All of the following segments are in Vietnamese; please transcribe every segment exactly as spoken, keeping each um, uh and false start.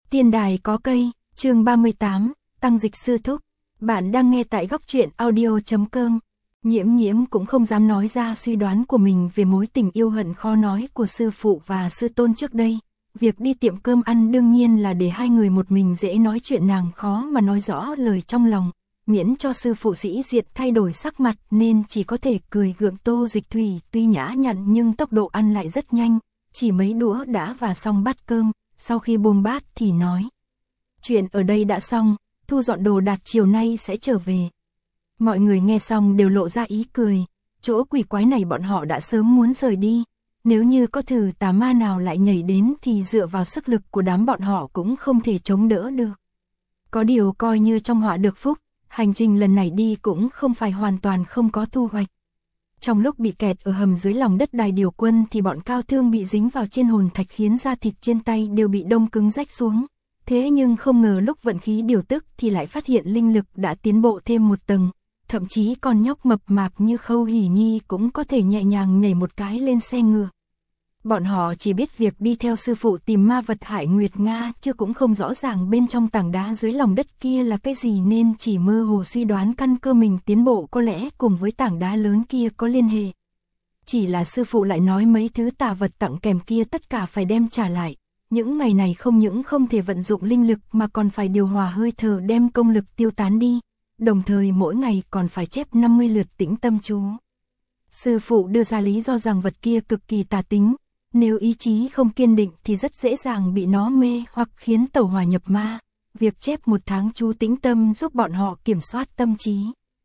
Tiên đài có cây, chương ba mươi tám, Tăng Dịch sư thúc. Bạn đang nghe tại góc truyện audio chấm com. Nhiễm Nhiễm cũng không dám nói ra suy đoán của mình về mối tình yêu hận khó nói của sư phụ và sư tôn trước đây. Việc đi tiệm cơm ăn đương nhiên là để hai người một mình dễ nói chuyện, nàng khó mà nói rõ lời trong lòng, miễn cho sư phụ sĩ diện thay đổi sắc mặt nên chỉ có thể cười gượng. Tô Dịch Thủy tuy nhã nhặn nhưng tốc độ ăn lại rất nhanh, chỉ mấy đũa đã và xong bát cơm, sau khi buông bát thì nói. Chuyện ở đây đã xong, thu dọn đồ đạc chiều nay sẽ trở về. Mọi người nghe xong đều lộ ra ý cười, chỗ quỷ quái này bọn họ đã sớm muốn rời đi. Nếu như có thử tà ma nào lại nhảy đến thì dựa vào sức lực của đám bọn họ cũng không thể chống đỡ được. Có điều coi như trong họa được phúc, hành trình lần này đi cũng không phải hoàn toàn không có thu hoạch. Trong lúc bị kẹt ở hầm dưới lòng đất đài điều quân thì bọn Cao Thương bị dính vào trên hồn thạch khiến da thịt trên tay đều bị đông cứng rách xuống. Thế nhưng không ngờ lúc vận khí điều tức thì lại phát hiện linh lực đã tiến bộ thêm một tầng. Thậm chí con nhóc mập mạp như Khâu Hỷ Nhi cũng có thể nhẹ nhàng nhảy một cái lên xe ngựa. Bọn họ chỉ biết việc đi theo sư phụ tìm ma vật hại Nguyệt Nga, chứ cũng không rõ ràng bên trong tảng đá dưới lòng đất kia là cái gì, nên chỉ mơ hồ suy đoán căn cơ mình tiến bộ có lẽ cùng với tảng đá lớn kia có liên hệ. Chỉ là sư phụ lại nói mấy thứ tà vật tặng kèm kia tất cả phải đem trả lại. Những ngày này không những không thể vận dụng linh lực mà còn phải điều hòa hơi thở đem công lực tiêu tán đi. Đồng thời mỗi ngày còn phải chép năm mươi lượt tĩnh tâm chú. Sư phụ đưa ra lý do rằng vật kia cực kỳ tà tính, nếu ý chí không kiên định thì rất dễ dàng bị nó mê hoặc khiến tẩu hỏa nhập ma. Việc chép một tháng chú tĩnh tâm giúp bọn họ kiểm soát tâm trí.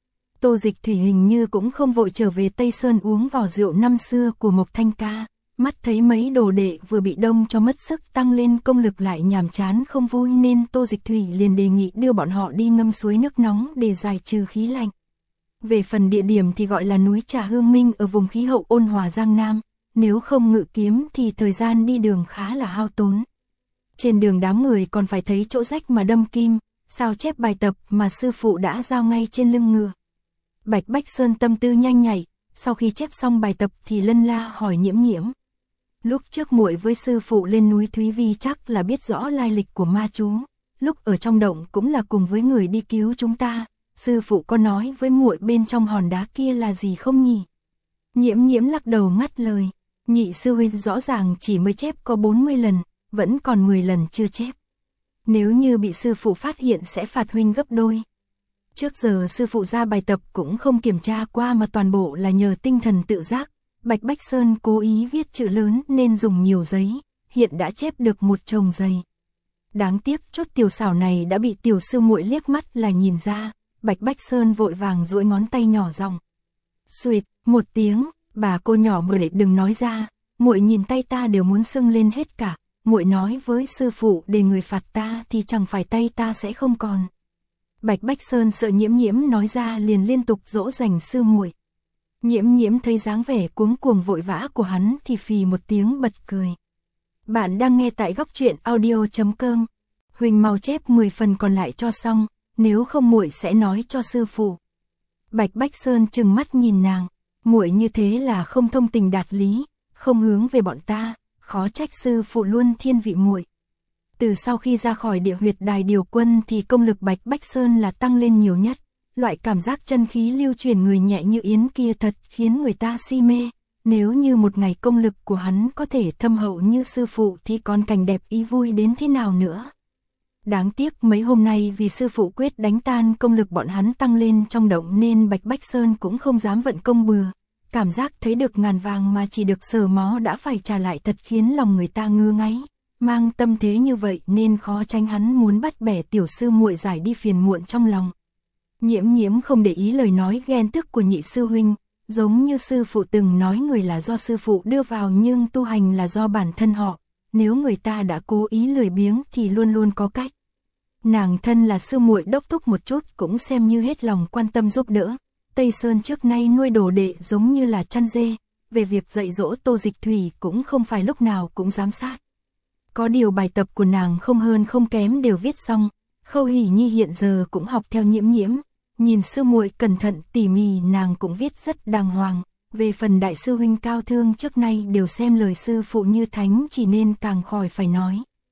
Tô Dịch Thủy hình như cũng không vội trở về Tây Sơn uống vò rượu năm xưa của Mộc Thanh Ca. Mắt thấy mấy đồ đệ vừa bị đông cho mất sức tăng lên công lực lại nhàm chán không vui nên Tô Dịch Thủy liền đề nghị đưa bọn họ đi ngâm suối nước nóng để giải trừ khí lạnh. Về phần địa điểm thì gọi là núi Trà Hương Minh ở vùng khí hậu ôn hòa Giang Nam, nếu không ngự kiếm thì thời gian đi đường khá là hao tốn. Trên đường đám người còn phải thấy chỗ rách mà đâm kim, sao chép bài tập mà sư phụ đã giao ngay trên lưng ngựa. Bạch Bách Sơn tâm tư nhanh nhạy, sau khi chép xong bài tập thì lân la hỏi Nhiễm Nhiễm. Lúc trước muội với sư phụ lên núi Thúy Vi chắc là biết rõ lai lịch của ma chú, lúc ở trong động cũng là cùng với người đi cứu chúng ta, sư phụ có nói với muội bên trong hòn đá kia là gì không nhỉ? Nhiễm Nhiễm lắc đầu ngắt lời, nhị sư huynh rõ ràng chỉ mới chép có bốn mươi lần, vẫn còn mười lần chưa chép. Nếu như bị sư phụ phát hiện sẽ phạt huynh gấp đôi. Trước giờ sư phụ ra bài tập cũng không kiểm tra qua mà toàn bộ là nhờ tinh thần tự giác. Bạch Bách Sơn cố ý viết chữ lớn nên dùng nhiều giấy, hiện đã chép được một chồng giày. Đáng tiếc chốt tiểu xảo này đã bị tiểu sư muội liếc mắt là nhìn ra. Bạch Bách Sơn vội vàng duỗi ngón tay nhỏ giọng. Xuỵt, một tiếng, bà cô nhỏ mời để đừng nói ra, muội nhìn tay ta đều muốn sưng lên hết cả. Muội nói với sư phụ để người phạt ta thì chẳng phải tay ta sẽ không còn. Bạch Bách Sơn sợ Nhiễm Nhiễm nói ra liền liên tục dỗ dành sư muội. Nhiễm Nhiễm thấy dáng vẻ cuống cuồng vội vã của hắn thì phì một tiếng bật cười. Bạn đang nghe tại góc truyện audio chấm com. Huỳnh mau chép mười phần còn lại cho xong, nếu không muội sẽ nói cho sư phụ. Bạch Bách Sơn trừng mắt nhìn nàng, muội như thế là không thông tình đạt lý, không hướng về bọn ta, khó trách sư phụ luôn thiên vị muội. Từ sau khi ra khỏi địa huyệt đài điều quân thì công lực Bạch Bách Sơn là tăng lên nhiều nhất. Loại cảm giác chân khí lưu truyền người nhẹ như yến kia thật khiến người ta si mê. Nếu như một ngày công lực của hắn có thể thâm hậu như sư phụ thì còn cảnh đẹp ý vui đến thế nào nữa. Đáng tiếc mấy hôm nay vì sư phụ quyết đánh tan công lực bọn hắn tăng lên trong động nên Bạch Bách Sơn cũng không dám vận công bừa. Cảm giác thấy được ngàn vàng mà chỉ được sờ mó đã phải trả lại thật khiến lòng người ta ngứa ngáy. Mang tâm thế như vậy nên khó tránh hắn muốn bắt bẻ tiểu sư muội giải đi phiền muộn trong lòng. Nhiễm Nhiễm không để ý lời nói ghen tức của nhị sư huynh, giống như sư phụ từng nói người là do sư phụ đưa vào nhưng tu hành là do bản thân họ, nếu người ta đã cố ý lười biếng thì luôn luôn có cách. Nàng thân là sư muội đốc thúc một chút cũng xem như hết lòng quan tâm giúp đỡ. Tây Sơn trước nay nuôi đồ đệ giống như là chăn dê, về việc dạy dỗ Tô Dịch Thủy cũng không phải lúc nào cũng giám sát. Có điều bài tập của nàng không hơn không kém đều viết xong, Khâu Hỷ Nhi hiện giờ cũng học theo Nhiễm Nhiễm. Nhìn sư muội cẩn thận tỉ mỉ nàng cũng viết rất đàng hoàng. Về phần đại sư huynh Cao Thương trước nay đều xem lời sư phụ như thánh chỉ nên càng khỏi phải nói.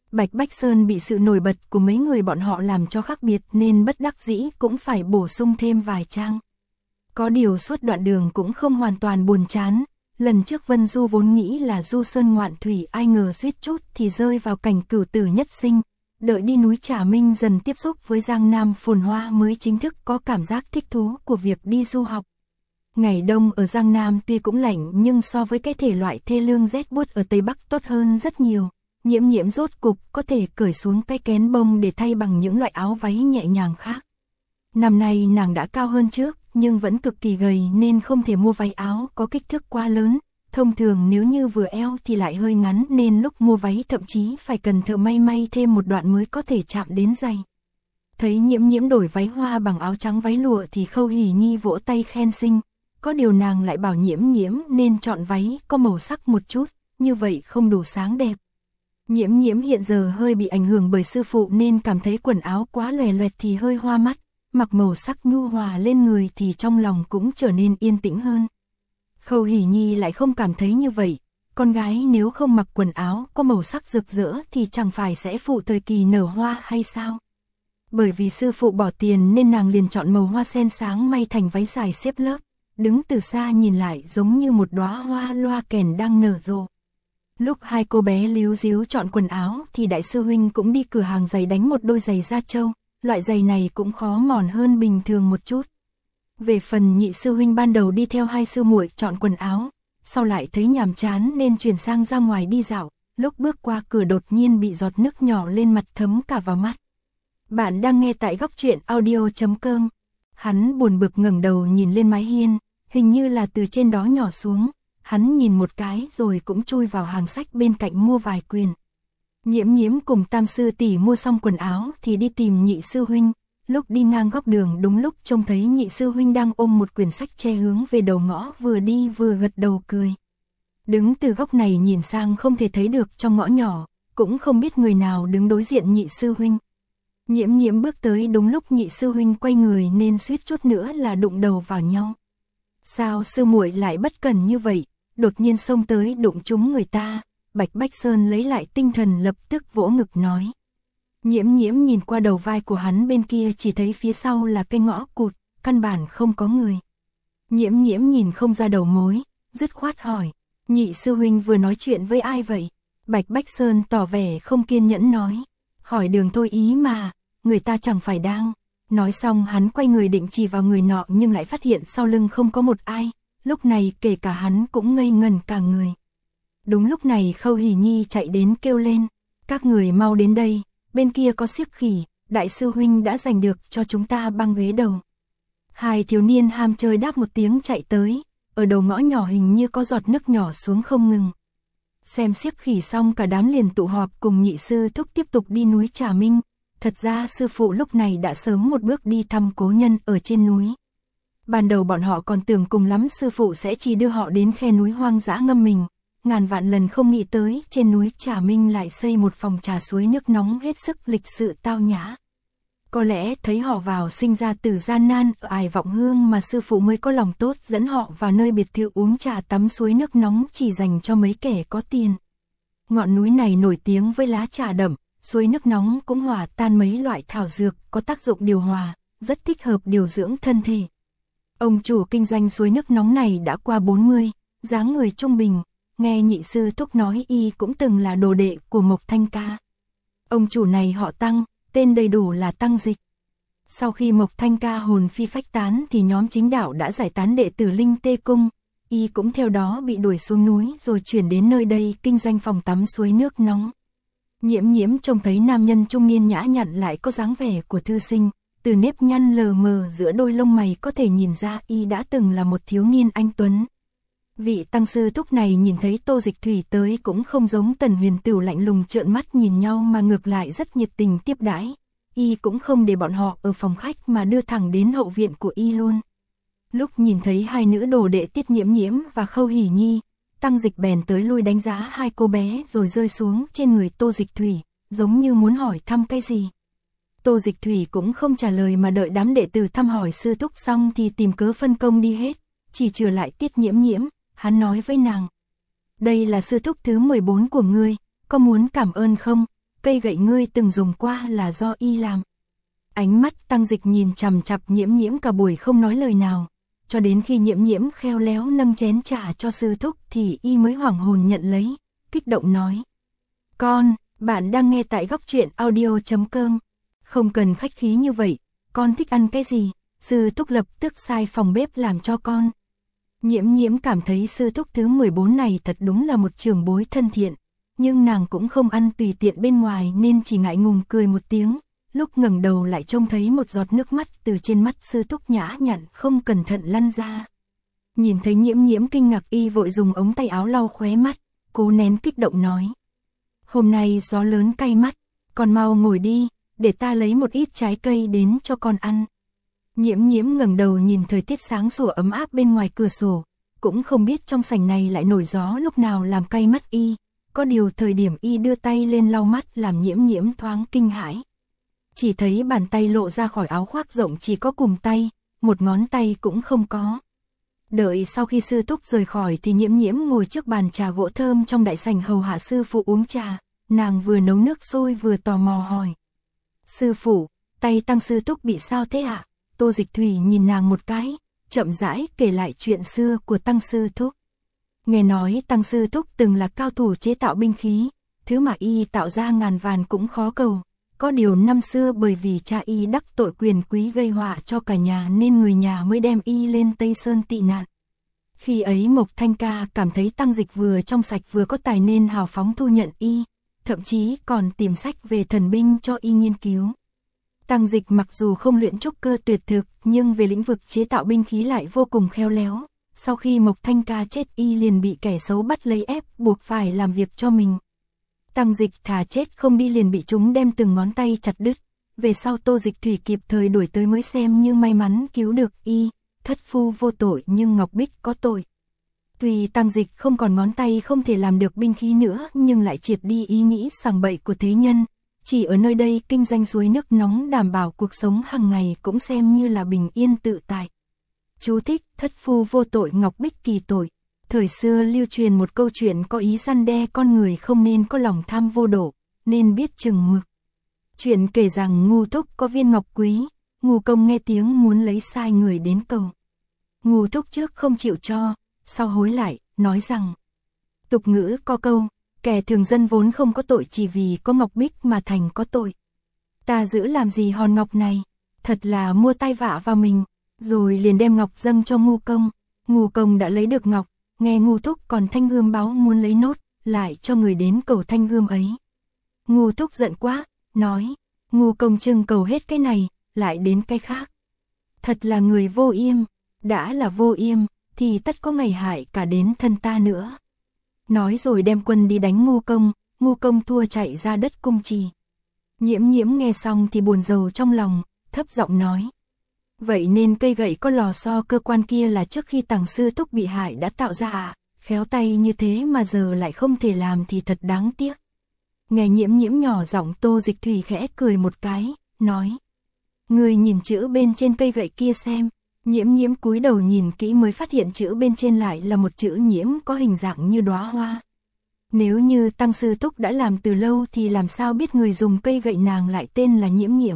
Bạch Bách Sơn bị sự nổi bật của mấy người bọn họ làm cho khác biệt nên bất đắc dĩ cũng phải bổ sung thêm vài trang. Có điều suốt đoạn đường cũng không hoàn toàn buồn chán, lần trước Vân Du vốn nghĩ là du sơn ngoạn thủy, ai ngờ suýt chút thì rơi vào cảnh cửu tử nhất sinh, đợi đi núi Trà Minh dần tiếp xúc với Giang Nam phồn hoa mới chính thức có cảm giác thích thú của việc đi du học. Ngày đông ở Giang Nam tuy cũng lạnh nhưng so với cái thể loại thê lương rét buốt ở Tây Bắc tốt hơn rất nhiều. Nhiễm Nhiễm rốt cục có thể cởi xuống cái kén bông để thay bằng những loại áo váy nhẹ nhàng khác. Năm nay nàng đã cao hơn trước nhưng vẫn cực kỳ gầy nên không thể mua váy áo có kích thước quá lớn. Thông thường nếu như vừa eo thì lại hơi ngắn nên lúc mua váy thậm chí phải cần thợ may may thêm một đoạn mới có thể chạm đến giày. Thấy Nhiễm Nhiễm đổi váy hoa bằng áo trắng váy lụa thì Khâu Hỉ Nhi vỗ tay khen xinh. Có điều nàng lại bảo Nhiễm Nhiễm nên chọn váy có màu sắc một chút, như vậy không đủ sáng đẹp. Nhiễm Nhiễm hiện giờ hơi bị ảnh hưởng bởi sư phụ nên cảm thấy quần áo quá lòe loẹt thì hơi hoa mắt, mặc màu sắc nhu hòa lên người thì trong lòng cũng trở nên yên tĩnh hơn. Khâu Hỉ Nhi lại không cảm thấy như vậy, con gái nếu không mặc quần áo có màu sắc rực rỡ thì chẳng phải sẽ phụ thời kỳ nở hoa hay sao? Bởi vì sư phụ bỏ tiền nên nàng liền chọn màu hoa sen sáng may thành váy dài xếp lớp, đứng từ xa nhìn lại giống như một đóa hoa loa kèn đang nở rộ. Lúc hai cô bé líu díu chọn quần áo thì đại sư huynh cũng đi cửa hàng giày đánh một đôi giày da trâu, loại giày này cũng khó mòn hơn bình thường một chút. Về phần nhị sư huynh ban đầu đi theo hai sư muội chọn quần áo, sau lại thấy nhàm chán nên chuyển sang ra ngoài đi dạo, lúc bước qua cửa đột nhiên bị giọt nước nhỏ lên mặt thấm cả vào mắt. Bạn đang nghe tại góc truyện audio chấm com. Hắn buồn bực ngẩng đầu nhìn lên mái hiên, hình như là từ trên đó nhỏ xuống. Hắn nhìn một cái rồi cũng chui vào hàng sách bên cạnh mua vài quyển. Nhiễm Nhiễm cùng tam sư tỷ mua xong quần áo thì đi tìm nhị sư huynh. Lúc đi ngang góc đường đúng lúc trông thấy nhị sư huynh đang ôm một quyển sách che hướng về đầu ngõ, vừa đi vừa gật đầu cười. Đứng từ góc này nhìn sang không thể thấy được trong ngõ nhỏ, cũng không biết người nào đứng đối diện nhị sư huynh. Nhiễm Nhiễm bước tới đúng lúc nhị sư huynh quay người nên suýt chút nữa là đụng đầu vào nhau. Sao sư muội lại bất cẩn như vậy, đột nhiên xông tới đụng trúng người ta? Bạch Bách Sơn lấy lại tinh thần lập tức vỗ ngực nói. Nhiễm Nhiễm nhìn qua đầu vai của hắn, bên kia chỉ thấy phía sau là cây ngõ cụt, căn bản không có người. Nhiễm Nhiễm nhìn không ra đầu mối, dứt khoát hỏi, nhị sư huynh vừa nói chuyện với ai vậy? Bạch Bách Sơn tỏ vẻ không kiên nhẫn nói, hỏi đường thôi ý mà, người ta chẳng phải đang. Nói xong hắn quay người định chỉ vào người nọ nhưng lại phát hiện sau lưng không có một ai, lúc này kể cả hắn cũng ngây ngẩn cả người. Đúng lúc này Khâu Hỉ Nhi chạy đến kêu lên, các người mau đến đây, bên kia có xiếc khỉ, đại sư huynh đã giành được cho chúng ta băng ghế đầu. Hai thiếu niên ham chơi đáp một tiếng chạy tới, ở đầu ngõ nhỏ hình như có giọt nước nhỏ xuống không ngừng. Xem xiếc khỉ xong cả đám liền tụ họp cùng nhị sư thúc tiếp tục đi núi Trà Minh. Thật ra sư phụ lúc này đã sớm một bước đi thăm cố nhân ở trên núi. Ban đầu bọn họ còn tưởng cùng lắm sư phụ sẽ chỉ đưa họ đến khe núi hoang dã ngâm mình, ngàn vạn lần không nghĩ tới trên núi Trà Minh lại xây một phòng trà suối nước nóng hết sức lịch sự tao nhã. Có lẽ thấy họ vào sinh ra từ gian nan ở Ải Vọng Hương mà sư phụ mới có lòng tốt dẫn họ vào nơi biệt thự uống trà tắm suối nước nóng chỉ dành cho mấy kẻ có tiền. Ngọn núi này nổi tiếng với lá trà đậm, suối nước nóng cũng hòa tan mấy loại thảo dược có tác dụng điều hòa, rất thích hợp điều dưỡng thân thể. Ông chủ kinh doanh suối nước nóng này đã qua bốn mươi, dáng người trung bình, nghe nhị sư thúc nói y cũng từng là đồ đệ của Mộc Thanh Ca. Ông chủ này họ Tăng, tên đầy đủ là Tăng Dịch. Sau khi Mộc Thanh Ca hồn phi phách tán thì nhóm chính đạo đã giải tán đệ tử Linh Tê Cung, y cũng theo đó bị đuổi xuống núi rồi chuyển đến nơi đây kinh doanh phòng tắm suối nước nóng. Nhiễm Nhiễm trông thấy nam nhân trung niên nhã nhặn lại có dáng vẻ của thư sinh, từ nếp nhăn lờ mờ giữa đôi lông mày có thể nhìn ra y đã từng là một thiếu niên anh tuấn. Vị tăng sư thúc này nhìn thấy Tô Dịch Thủy tới cũng không giống Tần Huyền Tửu lạnh lùng trợn mắt nhìn nhau mà ngược lại rất nhiệt tình tiếp đãi. Y cũng không để bọn họ ở phòng khách mà đưa thẳng đến hậu viện của y luôn. Lúc nhìn thấy hai nữ đồ đệ Tiết Nhiễm Nhiễm và Khâu Hỉ Nhi, Tăng Dịch bèn tới lui đánh giá hai cô bé rồi rơi xuống trên người Tô Dịch Thủy, giống như muốn hỏi thăm cái gì. Tô Dịch Thủy cũng không trả lời mà đợi đám đệ tử thăm hỏi sư thúc xong thì tìm cớ phân công đi hết, chỉ trừ lại Tiết Nhiễm Nhiễm. Hắn nói với nàng, đây là sư thúc thứ mười bốn của ngươi, có muốn cảm ơn không? cây gậy ngươi từng dùng qua là do y làm. Ánh mắt Tăng Dịch nhìn chằm chằm Nhiễm Nhiễm cả buổi không nói lời nào, cho đến khi Nhiễm Nhiễm khéo léo nâng chén trà cho sư thúc thì y mới hoảng hồn nhận lấy, kích động nói. Con, bạn đang nghe tại góc truyện audio chấm com. Không cần khách khí như vậy, con thích ăn cái gì, sư thúc lập tức sai phòng bếp làm cho con. Nhiễm Nhiễm cảm thấy sư thúc thứ mười bốn này thật đúng là một trưởng bối thân thiện, nhưng nàng cũng không ăn tùy tiện bên ngoài nên chỉ ngại ngùng cười một tiếng, lúc ngẩng đầu lại trông thấy một giọt nước mắt từ trên mắt sư thúc nhã nhặn không cẩn thận lăn ra. Nhìn thấy Nhiễm Nhiễm kinh ngạc y vội dùng ống tay áo lau khóe mắt, cố nén kích động nói. Hôm nay gió lớn cay mắt, con mau ngồi đi, để ta lấy một ít trái cây đến cho con ăn. Nhiễm Nhiễm ngẩng đầu nhìn thời tiết sáng sủa ấm áp bên ngoài cửa sổ, cũng không biết trong sảnh này lại nổi gió lúc nào làm cay mắt y, có điều thời điểm y đưa tay lên lau mắt làm Nhiễm Nhiễm thoáng kinh hãi. Chỉ thấy bàn tay lộ ra khỏi áo khoác rộng chỉ có cùm tay, một ngón tay cũng không có. Đợi sau khi sư thúc rời khỏi thì Nhiễm Nhiễm ngồi trước bàn trà gỗ thơm trong đại sảnh hầu hạ sư phụ uống trà, nàng vừa nấu nước sôi vừa tò mò hỏi. Sư phụ, tay Tăng sư thúc bị sao thế ạ? À? Tô Dịch Thủy nhìn nàng một cái, chậm rãi kể lại chuyện xưa của Tăng sư thúc. Nghe nói Tăng sư thúc từng là cao thủ chế tạo binh khí, thứ mà y tạo ra ngàn vàn cũng khó cầu. Có điều năm xưa bởi vì cha y đắc tội quyền quý gây họa cho cả nhà nên người nhà mới đem y lên Tây Sơn tị nạn. Khi ấy Mộc Thanh Ca cảm thấy Tăng Dịch vừa trong sạch vừa có tài nên hào phóng thu nhận y, thậm chí còn tìm sách về thần binh cho y nghiên cứu. Tăng Dịch mặc dù không luyện trúc cơ tuyệt thực nhưng về lĩnh vực chế tạo binh khí lại vô cùng khéo léo. Sau khi Mộc Thanh Ca chết y liền bị kẻ xấu bắt lấy ép buộc phải làm việc cho mình. Tăng Dịch thà chết không đi liền bị chúng đem từng ngón tay chặt đứt. Về sau Tô Dịch Thủy kịp thời đuổi tới mới xem như may mắn cứu được y. Thất phu vô tội nhưng Ngọc Bích có tội. Tuy Tăng Dịch không còn ngón tay không thể làm được binh khí nữa nhưng lại triệt đi ý nghĩ sằng bậy của thế nhân. Chỉ ở nơi đây kinh doanh suối nước nóng đảm bảo cuộc sống hàng ngày cũng xem như là bình yên tự tại. Chú thích: thất phu vô tội Ngọc Bích kỳ tội. Thời xưa lưu truyền một câu chuyện có ý răn đe con người không nên có lòng tham vô độ, nên biết chừng mực. Chuyện kể rằng Ngu Thúc có viên ngọc quý, Ngu Công nghe tiếng muốn lấy sai người đến cầu. Ngu Thúc trước không chịu cho, sau hối lại, nói rằng tục ngữ có câu, kẻ thường dân vốn không có tội chỉ vì có ngọc bích mà thành có tội. Ta giữ làm gì hòn ngọc này, thật là mua tai vạ vào mình, rồi liền đem ngọc dâng cho Ngu Công. Ngu Công đã lấy được ngọc, nghe Ngu Thúc còn thanh gươm báo muốn lấy nốt, lại cho người đến cầu thanh gươm ấy. Ngu Thúc giận quá, nói, Ngu Công trưng cầu hết cái này, lại đến cái khác. Thật là người vô yêm, đã là vô yêm, thì tất có ngày hại cả đến thân ta nữa. Nói rồi đem quân đi đánh Ngu Công, Ngu Công thua chạy ra đất Cung Trì. Nhiễm Nhiễm nghe xong thì buồn rầu trong lòng, thấp giọng nói. Vậy nên cây gậy có lò xo cơ quan kia là trước khi Tằng sư thúc bị hại đã tạo ra à, khéo tay như thế mà giờ lại không thể làm thì thật đáng tiếc. Nghe Nhiễm Nhiễm nhỏ giọng Tô Dịch Thủy khẽ cười một cái, nói. Người nhìn chữ bên trên cây gậy kia xem. Nhiễm Nhiễm cúi đầu nhìn kỹ mới phát hiện chữ bên trên lại là một chữ Nhiễm có hình dạng như đóa hoa. Nếu như Tăng sư thúc đã làm từ lâu thì làm sao biết người dùng cây gậy nàng lại tên là Nhiễm Nhiễm.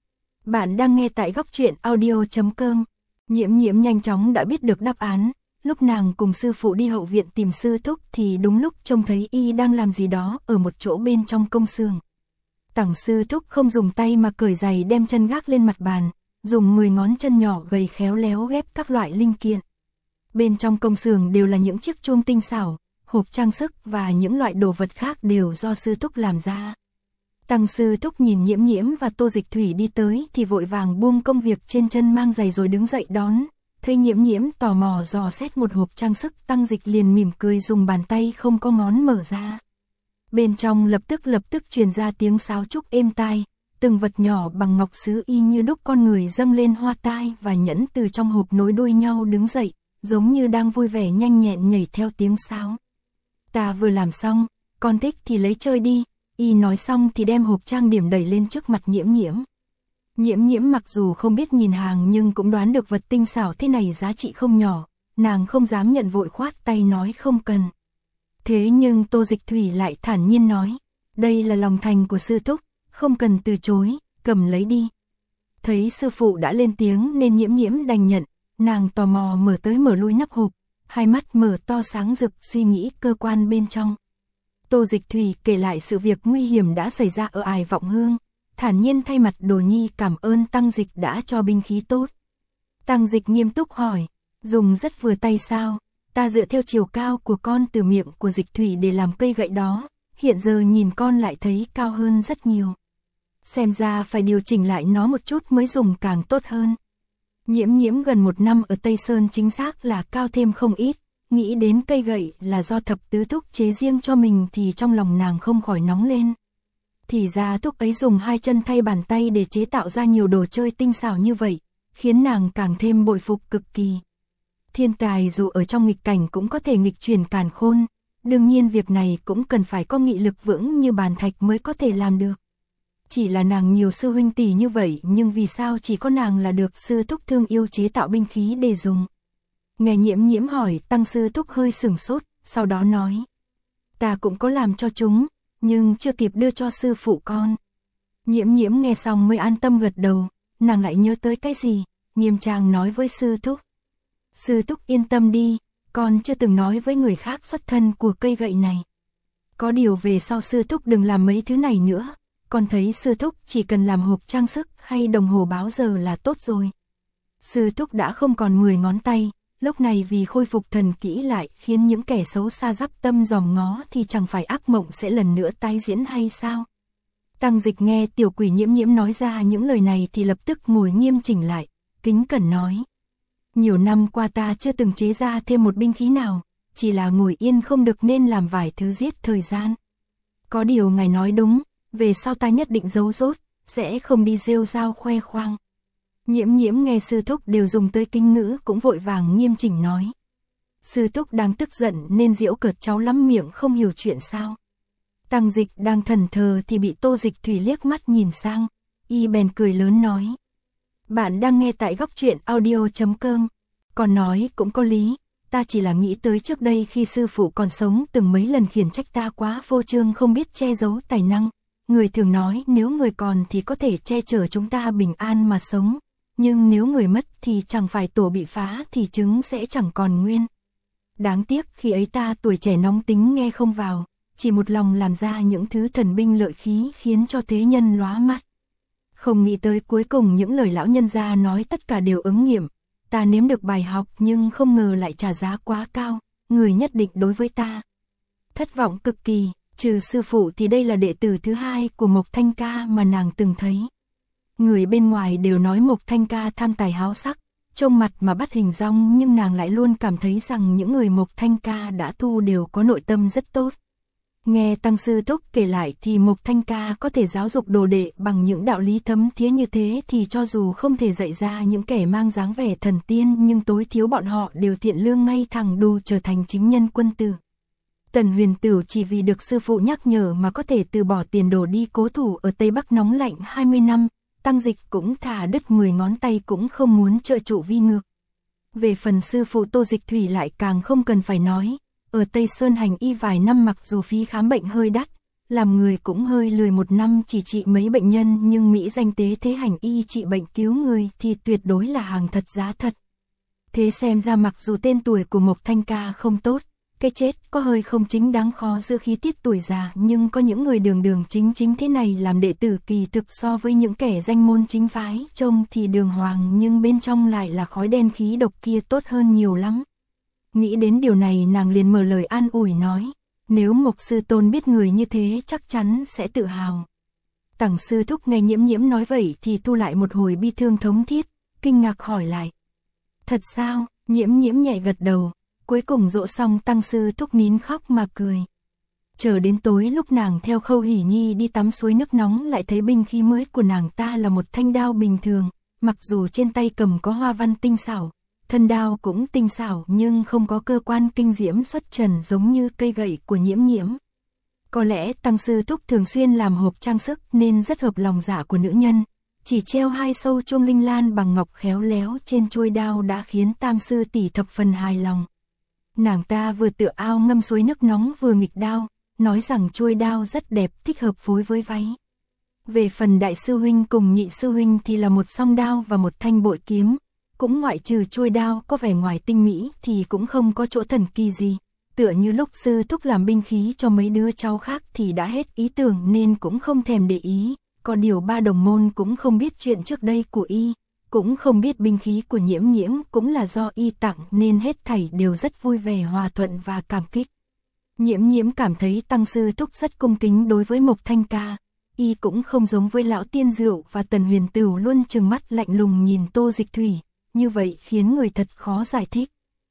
Bạn đang nghe tại góc truyện audio chấm com. Nhiễm Nhiễm nhanh chóng đã biết được đáp án. Lúc nàng cùng sư phụ đi hậu viện tìm sư thúc thì đúng lúc trông thấy y đang làm gì đó ở một chỗ bên trong công xưởng. Tằng sư thúc không dùng tay mà cởi giày đem chân gác lên mặt bàn, dùng mười ngón chân nhỏ gầy khéo léo ghép các loại linh kiện. Bên trong công xưởng đều là những chiếc chuông tinh xảo, hộp trang sức và những loại đồ vật khác đều do sư thúc làm ra. Tăng sư thúc nhìn Nhiễm Nhiễm và Tô Dịch Thủy đi tới thì vội vàng buông công việc trên chân mang giày rồi đứng dậy đón. Thấy Nhiễm Nhiễm tò mò dò xét một hộp trang sức, Tăng Dịch liền mỉm cười dùng bàn tay không có ngón mở ra. Bên trong lập tức lập tức truyền ra tiếng sáo trúc êm tai, từng vật nhỏ bằng ngọc sứ y như đúc con người dâng lên hoa tai và nhẫn từ trong hộp nối đuôi nhau đứng dậy, giống như đang vui vẻ nhanh nhẹn nhảy theo tiếng sáo. Ta vừa làm xong, con thích thì lấy chơi đi, y nói xong thì đem hộp trang điểm đẩy lên trước mặt Nhiễm Nhiễm. Nhiễm Nhiễm mặc dù không biết nhìn hàng nhưng cũng đoán được vật tinh xảo thế này giá trị không nhỏ, nàng không dám nhận vội khoát tay nói không cần. Thế nhưng Tô Dịch Thủy lại thản nhiên nói, Đây là lòng thành của sư thúc, không cần từ chối, cầm lấy đi. Thấy sư phụ đã lên tiếng nên Nhiễm Nhiễm đành nhận, nàng tò mò mở tới mở lui nắp hộp, hai mắt mở to sáng rực suy nghĩ cơ quan bên trong. Tô Dịch Thủy kể lại sự việc nguy hiểm đã xảy ra ở Ải Vọng Hương, thản nhiên thay mặt Đồ Nhi cảm ơn Tăng Dịch đã cho binh khí tốt. Tăng Dịch nghiêm túc hỏi, dùng rất vừa tay sao? Ta dựa theo chiều cao của con từ miệng của Dịch Thủy để làm cây gậy đó, hiện giờ nhìn con lại thấy cao hơn rất nhiều. Xem ra phải điều chỉnh lại nó một chút mới dùng càng tốt hơn. Nhiễm Nhiễm gần một năm ở Tây Sơn chính xác là cao thêm không ít, nghĩ đến cây gậy là do thập tứ thúc chế riêng cho mình thì trong lòng nàng không khỏi nóng lên. Thì ra thúc ấy dùng hai chân thay bàn tay để chế tạo ra nhiều đồ chơi tinh xảo như vậy, khiến nàng càng thêm bội phục cực kỳ. Thiên tài dù ở trong nghịch cảnh cũng có thể nghịch chuyển càn khôn, đương nhiên việc này cũng cần phải có nghị lực vững như bàn thạch mới có thể làm được. Chỉ là nàng nhiều sư huynh tỷ như vậy nhưng vì sao chỉ có nàng là được sư thúc thương yêu chế tạo binh khí để dùng. Nghe Nhiễm Nhiễm hỏi, Tăng sư thúc hơi sửng sốt, sau đó nói. Ta cũng có làm cho chúng, nhưng chưa kịp đưa cho sư phụ con. Nhiễm Nhiễm nghe xong mới an tâm gật đầu, nàng lại nhớ tới cái gì, nghiêm trang nói với sư thúc. Sư thúc yên tâm đi, con chưa từng nói với người khác xuất thân của cây gậy này. Có điều về sau sư thúc đừng làm mấy thứ này nữa, con thấy sư thúc chỉ cần làm hộp trang sức hay đồng hồ báo giờ là tốt rồi. Sư thúc đã không còn mười ngón tay, lúc này vì khôi phục thần kỹ lại khiến những kẻ xấu xa dắp tâm dòm ngó thì chẳng phải ác mộng sẽ lần nữa tái diễn hay sao? Tăng Dịch nghe tiểu quỷ Nhiễm Nhiễm nói ra những lời này thì lập tức ngồi nghiêm chỉnh lại, kính cẩn nói. Nhiều năm qua ta chưa từng chế ra thêm một binh khí nào, chỉ là ngồi yên không được nên làm vài thứ giết thời gian. Có điều ngài nói đúng, về sau ta nhất định giấu rốt, sẽ không đi rêu rao khoe khoang. Nhiễm Nhiễm nghe sư thúc đều dùng tới kinh ngữ cũng vội vàng nghiêm chỉnh nói. Sư thúc đang tức giận nên giễu cợt cháu lắm miệng không hiểu chuyện sao. Tăng Dịch đang thần thờ thì bị Tô Dịch Thủy liếc mắt nhìn sang, y bèn cười lớn nói. Bạn đang nghe tại góc truyện audio chấm com. Còn nói cũng có lý, ta chỉ là nghĩ tới trước đây khi sư phụ còn sống từng mấy lần khiển trách ta quá vô trương không biết che giấu tài năng. Người thường nói nếu người còn thì có thể che chở chúng ta bình an mà sống, nhưng nếu người mất thì chẳng phải tổ bị phá thì trứng sẽ chẳng còn nguyên. Đáng tiếc khi ấy ta tuổi trẻ nóng tính nghe không vào, chỉ một lòng làm ra những thứ thần binh lợi khí khiến cho thế nhân lóa mắt. Không nghĩ tới cuối cùng những lời lão nhân gia nói tất cả đều ứng nghiệm, ta nếm được bài học nhưng không ngờ lại trả giá quá cao, người nhất định đối với ta thất vọng cực kỳ, trừ sư phụ thì đây là đệ tử thứ hai của Mộc Thanh Ca mà nàng từng thấy. Người bên ngoài đều nói Mộc Thanh Ca tham tài háo sắc, trông mặt mà bắt hình dong nhưng nàng lại luôn cảm thấy rằng những người Mộc Thanh Ca đã thu đều có nội tâm rất tốt. Nghe Tăng sư thúc kể lại thì Mộc Thanh Ca có thể giáo dục đồ đệ bằng những đạo lý thấm thía như thế thì cho dù không thể dạy ra những kẻ mang dáng vẻ thần tiên nhưng tối thiếu bọn họ đều thiện lương ngay thẳng đủ trở thành chính nhân quân tử. Tần Huyền Tửu chỉ vì được sư phụ nhắc nhở mà có thể từ bỏ tiền đồ đi cố thủ ở Tây Bắc nóng lạnh hai mươi năm, Tăng Dịch cũng thả đứt mười ngón tay cũng không muốn trợ trụ vi ngược. Về phần sư phụ Tô Dịch Thủy lại càng không cần phải nói, ở Tây Sơn hành y vài năm mặc dù phí khám bệnh hơi đắt, làm người cũng hơi lười một năm chỉ trị mấy bệnh nhân nhưng Mỹ danh tế thế hành y trị bệnh cứu người thì tuyệt đối là hàng thật giá thật. Thế xem ra mặc dù tên tuổi của Mộc Thanh Ca không tốt, cái chết có hơi không chính đáng khó giữa khí tiết tuổi già nhưng có những người đường đường chính chính thế này làm đệ tử kỳ thực so với những kẻ danh môn chính phái trông thì đường hoàng nhưng bên trong lại là khói đen khí độc kia tốt hơn nhiều lắm. Nghĩ đến điều này nàng liền mở lời an ủi nói, nếu Mộc sư tôn biết người như thế chắc chắn sẽ tự hào. Tằng sư thúc nghe Nhiễm Nhiễm nói vậy thì thu lại một hồi bi thương thống thiết, kinh ngạc hỏi lại. Thật sao? Nhiễm Nhiễm nhẹ gật đầu, cuối cùng dỗ xong Tăng sư thúc nín khóc mà cười. Chờ đến tối lúc nàng theo Khâu Hỷ Nhi đi tắm suối nước nóng lại thấy binh khí mới của nàng ta là một thanh đao bình thường, mặc dù trên tay cầm có hoa văn tinh xảo, thân đao cũng tinh xảo nhưng không có cơ quan kinh diễm xuất trần giống như cây gậy của Nhiễm Nhiễm. Có lẽ Tăng sư thúc thường xuyên làm hộp trang sức nên rất hợp lòng dạ của nữ nhân, chỉ treo hai sâu chuông linh lan bằng ngọc khéo léo trên chuôi đao đã khiến Tam sư tỷ thập phần hài lòng. Nàng ta vừa tựa ao ngâm suối nước nóng vừa nghịch đao, nói rằng chuôi đao rất đẹp, thích hợp phối với váy. Về phần đại sư huynh cùng nhị sư huynh thì là một song đao và một thanh bội kiếm, cũng ngoại trừ chuôi đao có vẻ ngoài tinh mỹ thì cũng không có chỗ thần kỳ gì, tựa như lúc sư thúc làm binh khí cho mấy đứa cháu khác thì đã hết ý tưởng nên cũng không thèm để ý, có điều ba đồng môn cũng không biết chuyện trước đây của y, cũng không biết binh khí của Nhiễm Nhiễm cũng là do y tặng nên hết thảy đều rất vui vẻ hòa thuận và cảm kích. Nhiễm Nhiễm cảm thấy tăng sư thúc rất cung kính đối với Mộc Thanh ca, y cũng không giống với lão tiên rượu và Tần Huyền Tửu luôn trừng mắt lạnh lùng nhìn Tô Dịch Thủy, như vậy khiến người thật khó giải thích.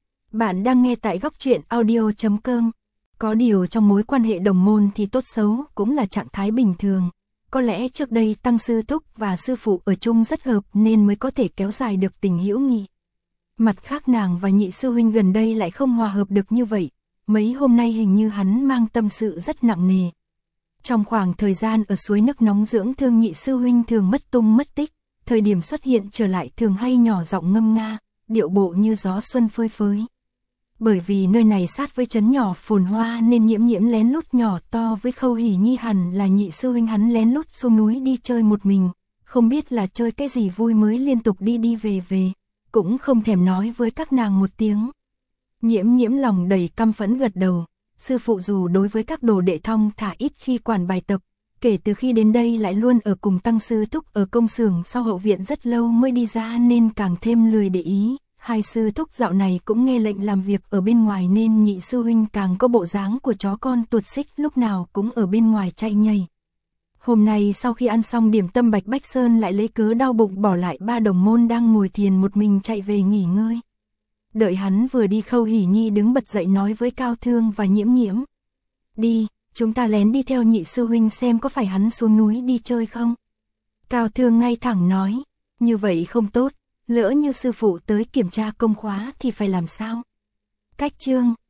Bạn đang nghe tại góc truyện audio chấm com. Có điều trong mối quan hệ đồng môn thì tốt xấu cũng là trạng thái bình thường. Có lẽ trước đây tăng sư thúc và sư phụ ở chung rất hợp nên mới có thể kéo dài được tình hữu nghị. Mặt khác nàng và nhị sư huynh gần đây lại không hòa hợp được như vậy. Mấy hôm nay hình như hắn mang tâm sự rất nặng nề. Trong khoảng thời gian ở suối nước nóng dưỡng thương, nhị sư huynh thường mất tung mất tích, thời điểm xuất hiện trở lại thường hay nhỏ giọng ngâm nga, điệu bộ như gió xuân phơi phới. Bởi vì nơi này sát với trấn nhỏ phồn hoa nên Nhiễm Nhiễm lén lút nhỏ to với Khâu Hỉ Nhi hẳn là nhị sư huynh hắn lén lút xuống núi đi chơi một mình, không biết là chơi cái gì vui mới liên tục đi đi về về, cũng không thèm nói với các nàng một tiếng. Nhiễm Nhiễm lòng đầy căm phẫn gật đầu, sư phụ dù đối với các đồ đệ thong thả ít khi quản bài tập, kể từ khi đến đây lại luôn ở cùng tăng sư thúc ở công xưởng sau hậu viện rất lâu mới đi ra nên càng thêm lười để ý. Hai sư thúc dạo này cũng nghe lệnh làm việc ở bên ngoài nên nhị sư huynh càng có bộ dáng của chó con tuột xích, lúc nào cũng ở bên ngoài chạy nhảy. Hôm nay sau khi ăn xong điểm tâm, Bạch Bách Sơn lại lấy cớ đau bụng bỏ lại ba đồng môn đang ngồi thiền một mình chạy về nghỉ ngơi. Đợi hắn vừa đi, Khâu Hỉ Nhi đứng bật dậy nói với Cao Thương và Nhiễm Nhiễm: "Đi, chúng ta lén đi theo nhị sư huynh xem có phải hắn xuống núi đi chơi không." Cao Thương ngay thẳng nói: "Như vậy không tốt, lỡ như sư phụ tới kiểm tra công khóa thì phải làm sao?" Cách chương